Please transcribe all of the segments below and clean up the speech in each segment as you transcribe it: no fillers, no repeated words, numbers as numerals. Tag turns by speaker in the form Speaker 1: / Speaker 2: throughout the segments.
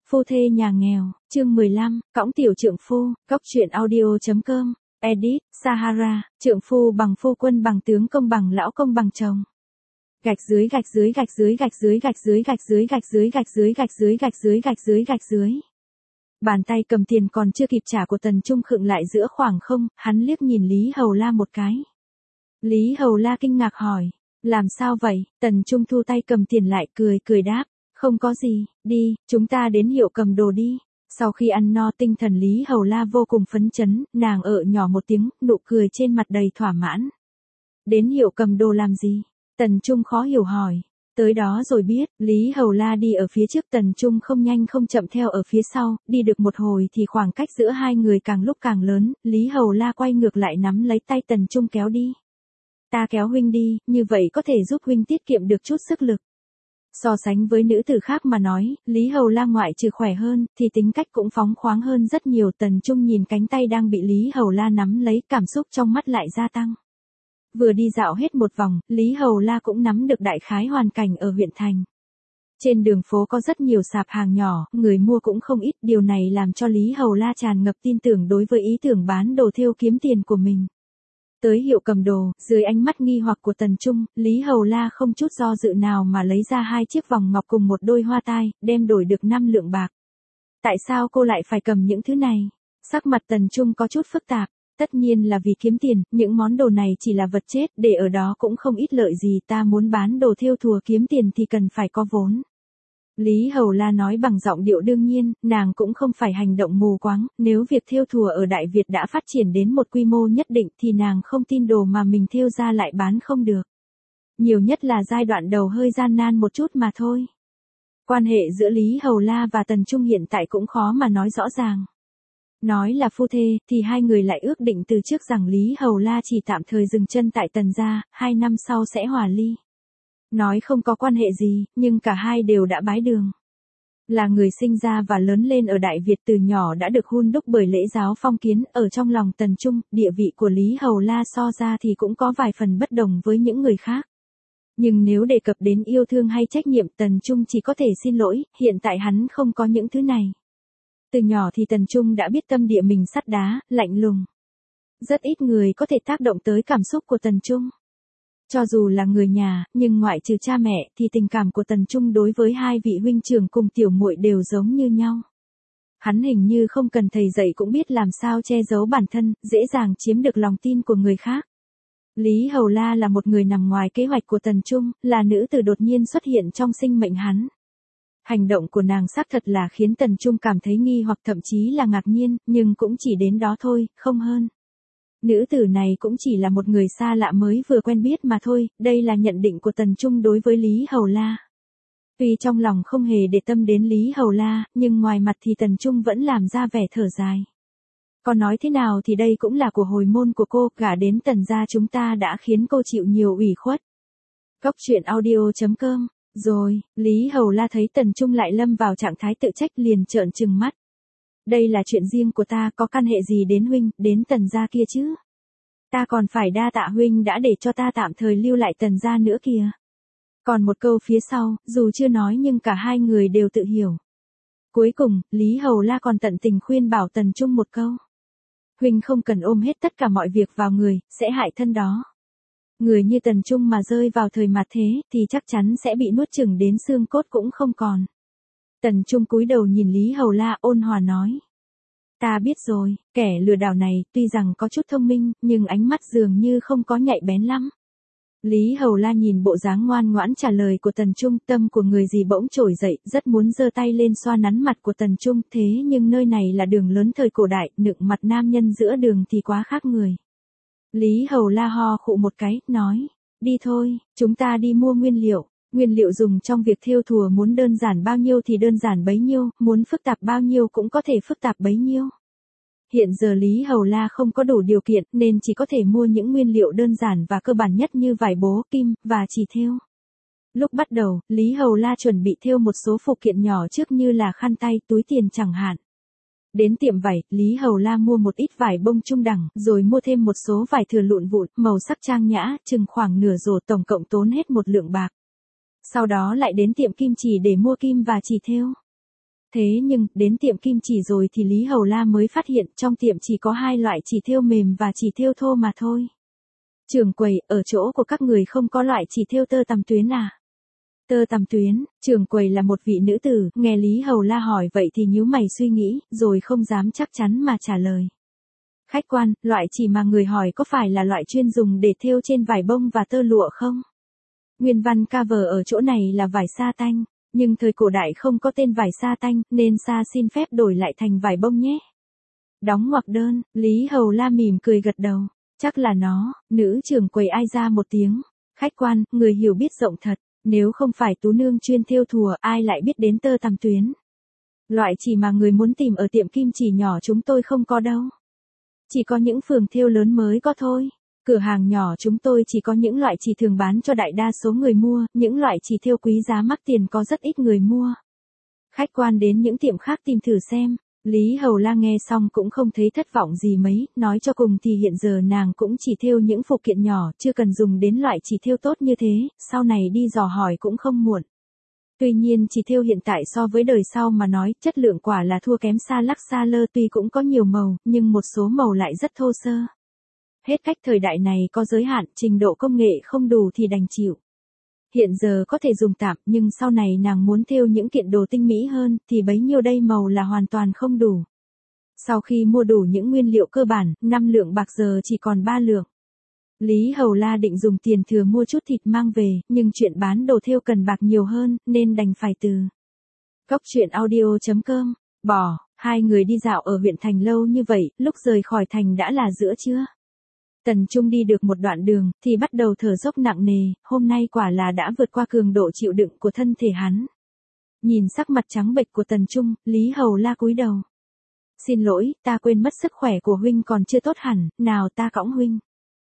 Speaker 1: Phu thê nhà nghèo, chương 15, cõng tiểu trượng phu, góc truyện audio.com, edit, Sahara, trượng phu bằng phu quân bằng tướng công bằng lão công bằng chồng. Gạch dưới gạch dưới gạch dưới gạch dưới gạch dưới gạch dưới gạch dưới gạch dưới gạch dưới gạch dưới gạch dưới gạch dưới. Bàn tay cầm tiền còn chưa kịp trả của Tần Trung khựng lại giữa khoảng không, hắn liếc nhìn Lý Hầu La một cái. Lý Hầu La kinh ngạc hỏi, làm sao vậy? Tần Trung thu tay cầm tiền lại cười đáp, không có gì, đi, chúng ta đến hiệu cầm đồ đi. Sau khi ăn no tinh thần Lý Hầu La vô cùng phấn chấn, nàng nhỏ một tiếng, nụ cười trên mặt đầy thỏa mãn. Đến hiệu cầm đồ làm gì? Tần Trung khó hiểu hỏi. Tới đó rồi biết, Lý Hầu La đi ở phía trước, Tần Trung không nhanh không chậm theo ở phía sau, đi được một hồi thì khoảng cách giữa hai người càng lúc càng lớn, Lý Hầu La quay ngược lại nắm lấy tay Tần Trung kéo đi. Ta kéo huynh đi, như vậy có thể giúp huynh tiết kiệm được chút sức lực. So sánh với nữ tử khác mà nói, Lý Hầu La ngoại trừ khỏe hơn, thì tính cách cũng phóng khoáng hơn rất nhiều. Tần Trung nhìn cánh tay đang bị Lý Hầu La nắm lấy, cảm xúc trong mắt lại gia tăng. Vừa đi dạo hết một vòng, Lý Hầu La cũng nắm được đại khái hoàn cảnh ở huyện thành. Trên đường phố có rất nhiều sạp hàng nhỏ, người mua cũng không ít, điều này làm cho Lý Hầu La tràn ngập tin tưởng đối với ý tưởng bán đồ thêu kiếm tiền của mình. Tới hiệu cầm đồ, dưới ánh mắt nghi hoặc của Tần Trung, Lý Hầu La không chút do dự nào mà lấy ra 2 chiếc vòng ngọc cùng một đôi hoa tai, đem đổi được 5 lượng bạc. Tại sao cô lại phải cầm những thứ này? Sắc mặt Tần Trung có chút phức tạp. Tất nhiên là vì kiếm tiền, những món đồ này chỉ là vật chết, để ở đó cũng không ít lợi gì, ta muốn bán đồ thêu thùa kiếm tiền thì cần phải có vốn. Lý Hầu La nói bằng giọng điệu đương nhiên, nàng cũng không phải hành động mù quáng, nếu việc thêu thùa ở Đại Việt đã phát triển đến một quy mô nhất định thì nàng không tin đồ mà mình thêu ra lại bán không được. Nhiều nhất là giai đoạn đầu hơi gian nan một chút mà thôi. Quan hệ giữa Lý Hầu La và Tần Trung hiện tại cũng khó mà nói rõ ràng. Nói là phu thê, thì hai người lại ước định từ trước rằng Lý Hầu La chỉ tạm thời dừng chân tại Tần gia, 2 năm sau sẽ hòa ly. Nói không có quan hệ gì, nhưng cả hai đều đã bái đường. Là người sinh ra và lớn lên ở Đại Việt, từ nhỏ đã được hun đúc bởi lễ giáo phong kiến, ở trong lòng Tần Trung, địa vị của Lý Hầu La so ra thì cũng có vài phần bất đồng với những người khác. Nhưng nếu đề cập đến yêu thương hay trách nhiệm, Tần Trung chỉ có thể xin lỗi, hiện tại hắn không có những thứ này. Từ nhỏ thì Tần Trung đã biết tâm địa mình sắt đá, lạnh lùng. Rất ít người có thể tác động tới cảm xúc của Tần Trung. Cho dù là người nhà, nhưng ngoại trừ cha mẹ thì tình cảm của Tần Trung đối với 2 vị huynh trưởng cùng tiểu muội đều giống như nhau. Hắn hình như không cần thầy dạy cũng biết làm sao che giấu bản thân, dễ dàng chiếm được lòng tin của người khác. Lý Hầu La là một người nằm ngoài kế hoạch của Tần Trung, là nữ tử đột nhiên xuất hiện trong sinh mệnh hắn. Hành động của nàng xác thật là khiến Tần Trung cảm thấy nghi hoặc thậm chí là ngạc nhiên, nhưng cũng chỉ đến đó thôi, không hơn. Nữ tử này cũng chỉ là một người xa lạ mới vừa quen biết mà thôi, đây là nhận định của Tần Trung đối với Lý Hầu La. Tuy trong lòng không hề để tâm đến Lý Hầu La, nhưng ngoài mặt thì Tần Trung vẫn làm ra vẻ thở dài. Còn nói thế nào thì đây cũng là của hồi môn của cô, gả đến Tần gia chúng ta đã khiến cô chịu nhiều ủy khuất. Góc truyện audio.com. Rồi, Lý Hầu La thấy Tần Trung lại lâm vào trạng thái tự trách liền trợn trừng mắt. Đây là chuyện riêng của ta, có căn hệ gì đến huynh, đến Tần gia kia chứ? Ta còn phải đa tạ huynh đã để cho ta tạm thời lưu lại Tần gia nữa kìa. Còn một câu phía sau, dù chưa nói nhưng cả hai người đều tự hiểu. Cuối cùng, Lý Hầu La còn tận tình khuyên bảo Tần Trung một câu. Huynh không cần ôm hết tất cả mọi việc vào người, sẽ hại thân đó. Người như Tần Trung mà rơi vào thời mạt thế, thì chắc chắn sẽ bị nuốt chửng đến xương cốt cũng không còn. Tần Trung cúi đầu nhìn Lý Hầu La ôn hòa nói. Ta biết rồi, kẻ lừa đảo này, tuy rằng có chút thông minh, nhưng ánh mắt dường như không có nhạy bén lắm. Lý Hầu La nhìn bộ dáng ngoan ngoãn trả lời của Tần Trung, tâm của người gì bỗng trỗi dậy, rất muốn giơ tay lên xoa nắn mặt của Tần Trung, thế nhưng nơi này là đường lớn thời cổ đại, nựng mặt nam nhân giữa đường thì quá khác người. Lý Hầu La ho khụ một cái, nói, đi thôi, chúng ta đi mua nguyên liệu. Nguyên liệu dùng trong việc thêu thùa muốn đơn giản bao nhiêu thì đơn giản bấy nhiêu, muốn phức tạp bao nhiêu cũng có thể phức tạp bấy nhiêu. Hiện giờ Lý Hầu La không có đủ điều kiện nên chỉ có thể mua những nguyên liệu đơn giản và cơ bản nhất như vải bố, kim, và chỉ thêu. Lúc bắt đầu, Lý Hầu La chuẩn bị thêu một số phụ kiện nhỏ trước như là khăn tay, túi tiền chẳng hạn. Đến tiệm vải, Lý Hầu La mua một ít vải bông trung đẳng, rồi mua thêm một số vải thừa lụn vụn, màu sắc trang nhã, chừng khoảng nửa rổ, tổng cộng tốn hết 1 lượng bạc. Sau đó lại đến tiệm kim chỉ để mua kim và chỉ thêu. Thế nhưng, đến tiệm kim chỉ rồi thì Lý Hầu La mới phát hiện trong tiệm chỉ có hai loại chỉ thêu mềm và chỉ thêu thô mà thôi. Trưởng quầy, ở chỗ của các người không có loại chỉ thêu tơ tằm tuyến à? Tơ tằm tuyến, trưởng quầy là một vị nữ tử, nghe Lý Hầu La hỏi vậy thì nhíu mày suy nghĩ, rồi không dám chắc chắn mà trả lời. Khách quan, loại chỉ mà người hỏi có phải là loại chuyên dùng để thêu trên vải bông và tơ lụa không? Nguyên văn cover ở chỗ này là vải sa tanh, nhưng thời cổ đại không có tên vải sa tanh, nên sa xin phép đổi lại thành vải bông nhé. Đóng ngoặc đơn, Lý Hầu La mỉm cười gật đầu. Chắc là nó, nữ trưởng quầy ai ra một tiếng. Khách quan, người hiểu biết rộng thật, nếu không phải tú nương chuyên thêu thùa, ai lại biết đến tơ tằm tuyến. Loại chỉ mà người muốn tìm ở tiệm kim chỉ nhỏ chúng tôi không có đâu. Chỉ có những phường thêu lớn mới có thôi. Cửa hàng nhỏ chúng tôi chỉ có những loại chỉ thường bán cho đại đa số người mua, những loại chỉ thêu quý giá mắc tiền có rất ít người mua. Khách quan đến những tiệm khác tìm thử xem. Lý Hầu La nghe xong cũng không thấy thất vọng gì mấy, nói cho cùng thì hiện giờ nàng cũng chỉ thêu những phụ kiện nhỏ, chưa cần dùng đến loại chỉ thêu tốt như thế, sau này đi dò hỏi cũng không muộn. Tuy nhiên chỉ thêu hiện tại so với đời sau mà nói, chất lượng quả là thua kém xa lắc xa lơ, tuy cũng có nhiều màu, nhưng một số màu lại rất thô sơ. Hết cách thời đại này có giới hạn, trình độ công nghệ không đủ thì đành chịu. Hiện giờ có thể dùng tạm, nhưng sau này nàng muốn thêu những kiện đồ tinh mỹ hơn, thì bấy nhiêu đây màu là hoàn toàn không đủ. Sau khi mua đủ những nguyên liệu cơ bản, 5 lượng bạc giờ chỉ còn 3 lượng. Lý Hầu La định dùng tiền thừa mua chút thịt mang về, nhưng chuyện bán đồ thêu cần bạc nhiều hơn, nên đành phải từ. Cóc truyện audio.com, bỏ, hai người đi dạo ở huyện thành lâu như vậy, lúc rời khỏi thành đã là giữa trưa. Tần Trung đi được một đoạn đường, thì bắt đầu thở dốc nặng nề, hôm nay quả là đã vượt qua cường độ chịu đựng của thân thể hắn. Nhìn sắc mặt trắng bệch của Tần Trung, Lý Hầu La cúi đầu. Xin lỗi, ta quên mất sức khỏe của huynh còn chưa tốt hẳn, nào ta cõng huynh.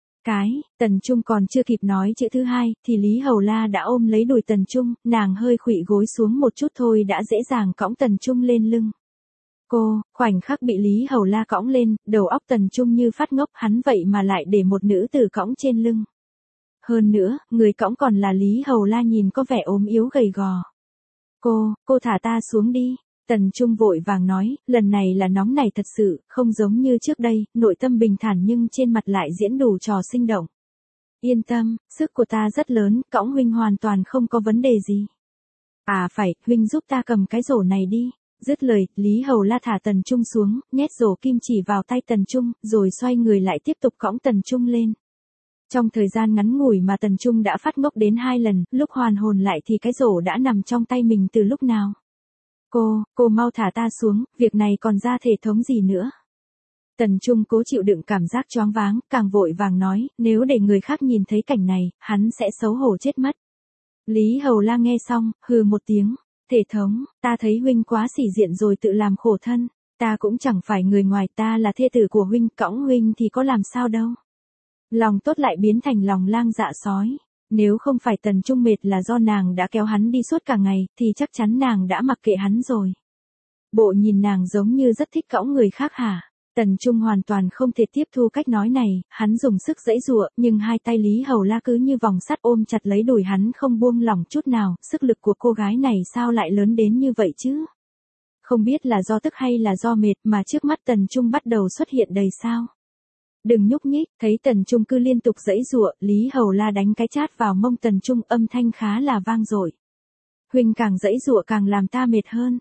Speaker 1: Tần Trung còn chưa kịp nói chữ thứ hai, thì Lý Hầu La đã ôm lấy đùi Tần Trung, nàng hơi khuỵu gối xuống một chút thôi đã dễ dàng cõng Tần Trung lên lưng. Khoảnh khắc bị Lý Hầu La cõng lên, đầu óc Tần Trung như phát ngốc, hắn vậy mà lại để một nữ tử cõng trên lưng. Hơn nữa, người cõng còn là Lý Hầu La nhìn có vẻ ốm yếu gầy gò. Cô thả ta xuống đi. Tần Trung vội vàng nói, lần này là nóng này thật sự, không giống như trước đây, nội tâm bình thản nhưng trên mặt lại diễn đủ trò sinh động. Yên tâm, sức của ta rất lớn, cõng huynh hoàn toàn không có vấn đề gì. À phải, huynh giúp ta cầm cái rổ này đi. Dứt lời, Lý Hầu La thả Tần Trung xuống, nhét rổ kim chỉ vào tay Tần Trung, rồi xoay người lại tiếp tục cõng Tần Trung lên. Trong thời gian ngắn ngủi mà Tần Trung đã phát ngốc đến 2 lần, lúc hoàn hồn lại thì cái rổ đã nằm trong tay mình từ lúc nào. Cô mau thả ta xuống, việc này còn ra thể thống gì nữa. Tần Trung cố chịu đựng cảm giác choáng váng, càng vội vàng nói, nếu để người khác nhìn thấy cảnh này, hắn sẽ xấu hổ chết mất. Lý Hầu La nghe xong, hừ một tiếng. Thể thống, ta thấy huynh quá sỉ diện rồi tự làm khổ thân, ta cũng chẳng phải người ngoài, ta là thê tử của huynh, cõng huynh thì có làm sao đâu. Lòng tốt lại biến thành lòng lang dạ sói, nếu không phải Tần Trung mệt là do nàng đã kéo hắn đi suốt cả ngày, thì chắc chắn nàng đã mặc kệ hắn rồi. Bộ nhìn nàng giống như rất thích cõng người khác hả? Tần Trung hoàn toàn không thể tiếp thu cách nói này, hắn dùng sức giãy giụa, nhưng hai tay Lý Hầu La cứ như vòng sắt ôm chặt lấy đùi hắn không buông lỏng chút nào, sức lực của cô gái này sao lại lớn đến như vậy chứ? Không biết là do tức hay là do mệt mà trước mắt Tần Trung bắt đầu xuất hiện đầy sao. Đừng nhúc nhích, thấy Tần Trung cứ liên tục giãy giụa, Lý Hầu La đánh cái chát vào mông Tần Trung, âm thanh khá là vang dội. Huynh càng giãy giụa càng làm ta mệt hơn.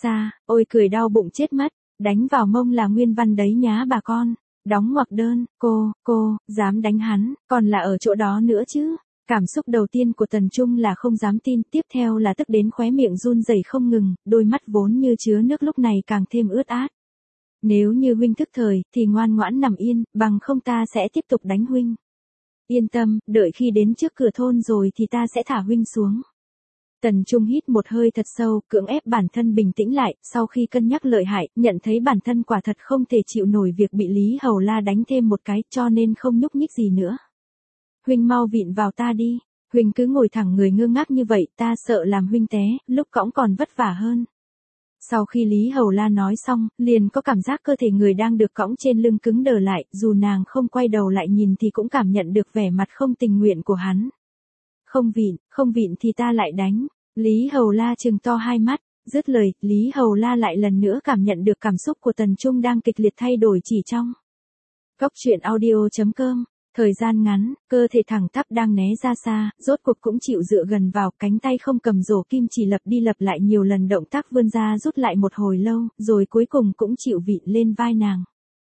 Speaker 1: Ôi cười đau bụng chết mất. Đánh vào mông là nguyên văn đấy nhá bà con. Đóng ngoặc đơn, cô, dám đánh hắn, còn là ở chỗ đó nữa chứ. Cảm xúc đầu tiên của Tần Trung là không dám tin, tiếp theo là tức đến khóe miệng run rẩy không ngừng, đôi mắt vốn như chứa nước lúc này càng thêm ướt át. Nếu như huynh thức thời, thì ngoan ngoãn nằm yên, bằng không ta sẽ tiếp tục đánh huynh. Yên tâm, đợi khi đến trước cửa thôn rồi thì ta sẽ thả huynh xuống. Tần Trung hít một hơi thật sâu, cưỡng ép bản thân bình tĩnh lại, sau khi cân nhắc lợi hại, nhận thấy bản thân quả thật không thể chịu nổi việc bị Lý Hầu La đánh thêm một cái, cho nên không nhúc nhích gì nữa. Huynh mau vịn vào ta đi, huynh cứ ngồi thẳng người ngơ ngác như vậy, ta sợ làm huynh té, lúc cõng còn vất vả hơn. Sau khi Lý Hầu La nói xong, liền có cảm giác cơ thể người đang được cõng trên lưng cứng đờ lại, dù nàng không quay đầu lại nhìn thì cũng cảm nhận được vẻ mặt không tình nguyện của hắn. Không vịn thì ta lại đánh. Lý Hầu La trừng to hai mắt, Dứt lời, Lý Hầu La lại lần nữa cảm nhận được cảm xúc của Tần Trung đang kịch liệt thay đổi chỉ trong. Góc truyện audio.com. Thời gian ngắn, cơ thể thẳng tắp đang né ra xa, rốt cuộc cũng chịu dựa gần vào, cánh tay không cầm rổ kim chỉ lặp đi lặp lại nhiều lần động tác vươn ra rút lại một hồi lâu, rồi cuối cùng cũng chịu vịn lên vai nàng.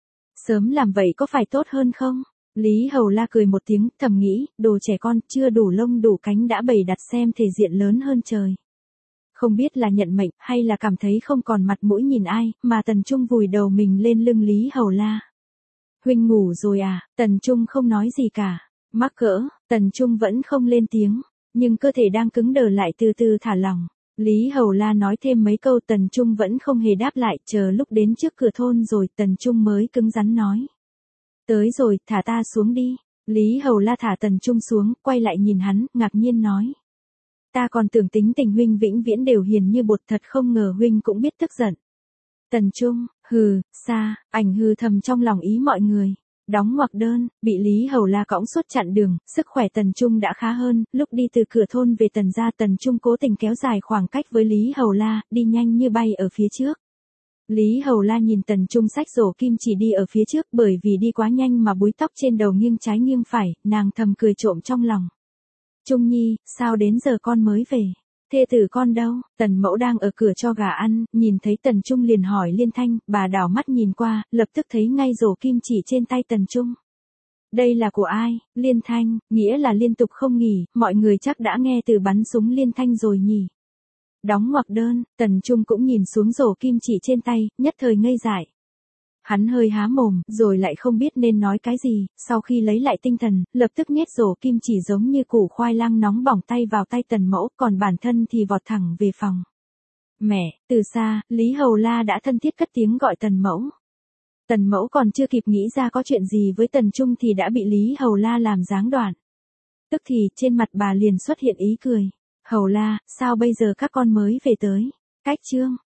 Speaker 1: Sớm làm vậy có phải tốt hơn không? Lý Hầu La cười một tiếng, thầm nghĩ, đồ trẻ con chưa đủ lông đủ cánh đã bày đặt xem thể diện lớn hơn trời. Không biết là nhận mệnh hay là cảm thấy không còn mặt mũi nhìn ai, mà Tần Trung vùi đầu mình lên lưng Lý Hầu La. Huynh ngủ rồi à? Tần Trung không nói gì cả. Mắc cỡ, Tần Trung vẫn không lên tiếng, nhưng cơ thể đang cứng đờ lại từ từ thả lỏng. Lý Hầu La nói thêm mấy câu Tần Trung vẫn không hề đáp lại, chờ lúc đến trước cửa thôn rồi Tần Trung mới cứng rắn nói. Tới rồi, thả ta xuống đi. Lý Hầu La thả Tần Trung xuống, quay lại nhìn hắn, ngạc nhiên nói. Ta còn tưởng tính tình huynh vĩnh viễn đều hiền như bột, thật không ngờ huynh cũng biết tức giận. Tần Trung, hừ, xa, ảnh hừ thầm trong lòng ý mọi người. Đóng ngoặc đơn, bị Lý Hầu La cõng suốt chặn đường, sức khỏe Tần Trung đã khá hơn, lúc đi từ cửa thôn về Tần gia Tần Trung cố tình kéo dài khoảng cách với Lý Hầu La, đi nhanh như bay ở phía trước. Lý Hầu La nhìn Tần Trung xách rổ kim chỉ đi ở phía trước, bởi vì đi quá nhanh mà búi tóc trên đầu nghiêng trái nghiêng phải, nàng thầm cười trộm trong lòng. Trung Nhi, sao đến giờ con mới về? Thê tử con đâu? Tần Mẫu đang ở cửa cho gà ăn, nhìn thấy Tần Trung liền hỏi Liên Thanh, bà đảo mắt nhìn qua, lập tức thấy ngay rổ kim chỉ trên tay Tần Trung. Đây là của ai? Liên Thanh, nghĩa là liên tục không nghỉ, mọi người chắc đã nghe từ bắn súng Liên Thanh rồi nhỉ? Đóng ngoặc đơn, Tần Trung cũng nhìn xuống rổ kim chỉ trên tay, nhất thời ngây dại. Hắn hơi há mồm, rồi lại không biết nên nói cái gì, sau khi lấy lại tinh thần, lập tức nhét rổ kim chỉ giống như củ khoai lang nóng bỏng tay vào tay Tần Mẫu, còn bản thân thì vọt thẳng về phòng. Mẹ, từ xa, Lý Hầu La đã thân thiết cất tiếng gọi Tần Mẫu. Tần Mẫu còn chưa kịp nghĩ ra có chuyện gì với Tần Trung thì đã bị Lý Hầu La làm giáng đoạn. Tức thì, trên mặt bà liền xuất hiện ý cười. Hầu La, sao bây giờ các con mới về tới? Cách chương.